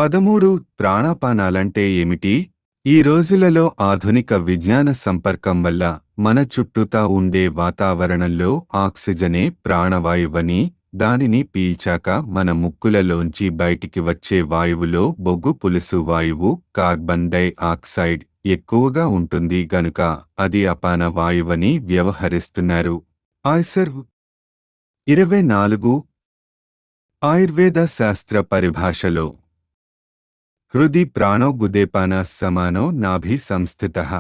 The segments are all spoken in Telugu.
13 ప్రాణాపానాలంటే ఏమిటి? ఈ రోజులలో ఆధునిక విజ్ఞాన సంపర్కం వల్ల మన చుట్టూతా ఉండే వాతావరణంలో ఆక్సిజనే ప్రాణవాయువని, దానిని పీల్చాక మన ముక్కులలోంచి బయటికి వచ్చే వాయువులో బొగ్గు పులుసు వాయువు కార్బన్ డై ఆక్సైడ్ ఎక్కువగా ఉంటుంది గనుక అది అపాన వాయువని వ్యవహరిస్తున్నారు. ఐసర్ 24 ఆయుర్వేద శాస్త్ర పరిభాషలో హృది ప్రాణో గుదేపాన సమానో నాభి సంస్థితః.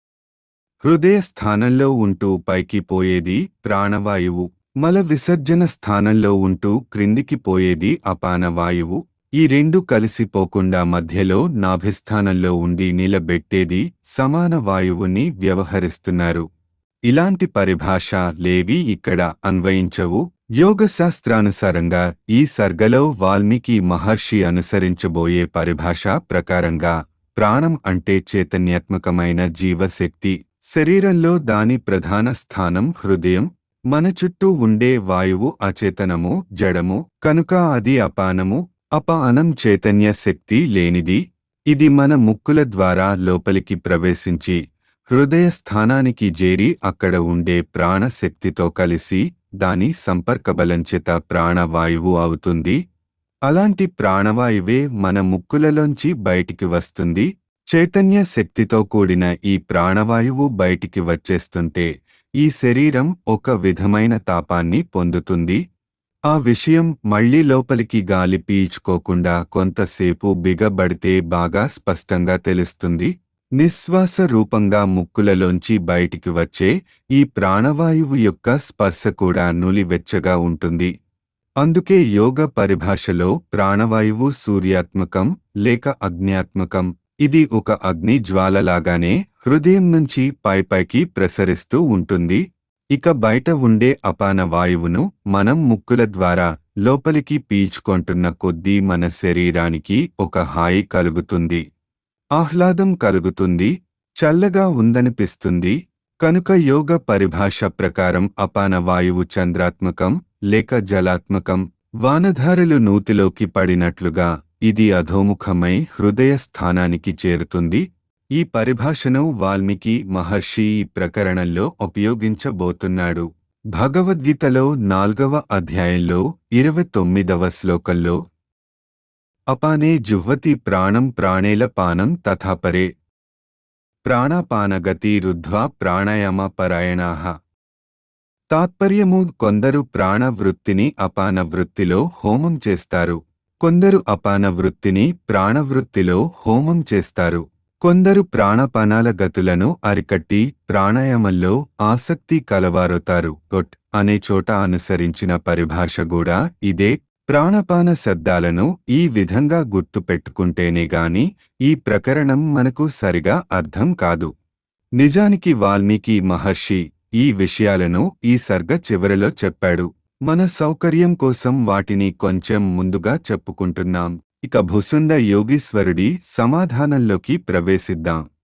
హృదయ స్థానంలో ఉంటూ పైకి పోయేది ప్రాణవాయువు, మల విసర్జన స్థానంలో ఉంటూ క్రిందికి పోయేది అపానవాయువు. ఈ రెండు కలిసిపోకుండా మధ్యలో నాభిస్థానంలో ఉండి నిలబెట్టేది సమాన వాయువుని వ్యవహరిస్తున్నారు. ఇలాంటి పరిభాష లేవి ఇక్కడ అన్వయించవు. యోగశాస్త్రానుసారంగా ఈ సర్గలో వాల్మీకి మహర్షి అనుసరించబోయే పరిభాష ప్రకారంగా ప్రాణం అంటే చైతన్యాత్మకమైన జీవశక్తి. శరీరంలో దాని ప్రధాన స్థానం హృదయం. మన చుట్టూ ఉండే వాయువు అచేతనము, జడము, కనుక అది అపానము. అపానం చైతన్య శక్తి లేనిది. ఇది మన ముక్కుల ద్వారా లోపలికి ప్రవేశించి హృదయ స్థానానికి చేరి అక్కడ ఉండే ప్రాణశక్తితో కలిసి దాని సంపర్కబలంచేత ప్రాణవాయువు అవుతుంది. అలాంటి ప్రాణవాయువే మన ముక్కులలోంచి బయటికి వస్తుంది. చైతన్య శక్తితో కూడిన ఈ ప్రాణవాయువు బయటికి వచ్చేస్తుంటే ఈ శరీరం ఒక విధమైన తాపాన్ని పొందుతుంది. ఆ విషయం మళ్లీ లోపలికి గాలి పీల్చుకోకుండా కొంతసేపు బిగబడితే బాగా స్పష్టంగా తెలుస్తుంది. నిశ్వాస రూపంగా ముక్కులలోంచి బయటికి వచ్చే ఈ ప్రాణవాయువు యొక్క స్పర్శ కూడా నులివెచ్చగా ఉంటుంది. అందుకే యోగ పరిభాషలో ప్రాణవాయువు సూర్యాత్మకం లేక అగ్న్యాత్మకం. ఇది ఒక అగ్ని జ్వాలలాగానే హృదయం నుంచి పైపైకి ప్రసరిస్తూ ఉంటుంది. ఇక బయట ఉండే అపాన వాయువును మనం ముక్కుల ద్వారా లోపలికి పీల్చుకొంటున్న కొద్దీ మన శరీరానికి ఒక హాయి కలుగుతుంది, ఆహ్లాదం కలుగుతుంది, చల్లగా ఉందనిపిస్తుంది. కనుక యోగ పరిభాష ప్రకారం అపాన వాయువు చంద్రాత్మకం లేక జలాత్మకం. వానధారలు నూతిలోకి పడినట్లుగా ఇది అధోముఖమై హృదయ స్థానానికి చేరుతుంది. ఈ పరిభాషను వాల్మీకి మహర్షి ఈ ప్రకరణంలో ఉపయోగించబోతున్నాడు. భగవద్గీతలో 4వ అధ్యాయంలో 29వ శ్లోకంలో అపానే జుహ్వతి ప్రాణం ప్రాణేల పానం తథాపరే ప్రాణాపానగతి రుద్ధ్వా ప్రాణాయామ పరాయణాః. తాత్పర్యము: కొందరు ప్రాణ వృత్తిని అపాన వృత్తిలో హోమం చేస్తారు, కొందరు అపాన వృత్తిని ప్రాణవృత్తిలో హోమం చేస్తారు. కొందరు ప్రాణపానాల గతులను అరికట్టి ప్రాణాయామంలో ఆసక్తి కలవారవుతారు. కొట్ అనే చోట అనుసరించిన పరిభాష కూడా ఇదే. ప్రాణపాన శబ్దాలను ఈ విధంగా గుర్తు పెట్టుకుంటేనే గాని ఈ ప్రకరణం మనకు సరిగా అర్థం కాదు. నిజానికి వాల్మీకి మహర్షి ఈ విషయాలను ఈ సర్గ చివరిలో చెప్పాడు. మన సౌకర్యం కోసం వాటిని కొంచెం ముందుగా చెప్పుకుంటున్నాం. ఇక భుసుండ యోగీశ్వరుడి సమాధానంలోకి ప్రవేశిద్దాం.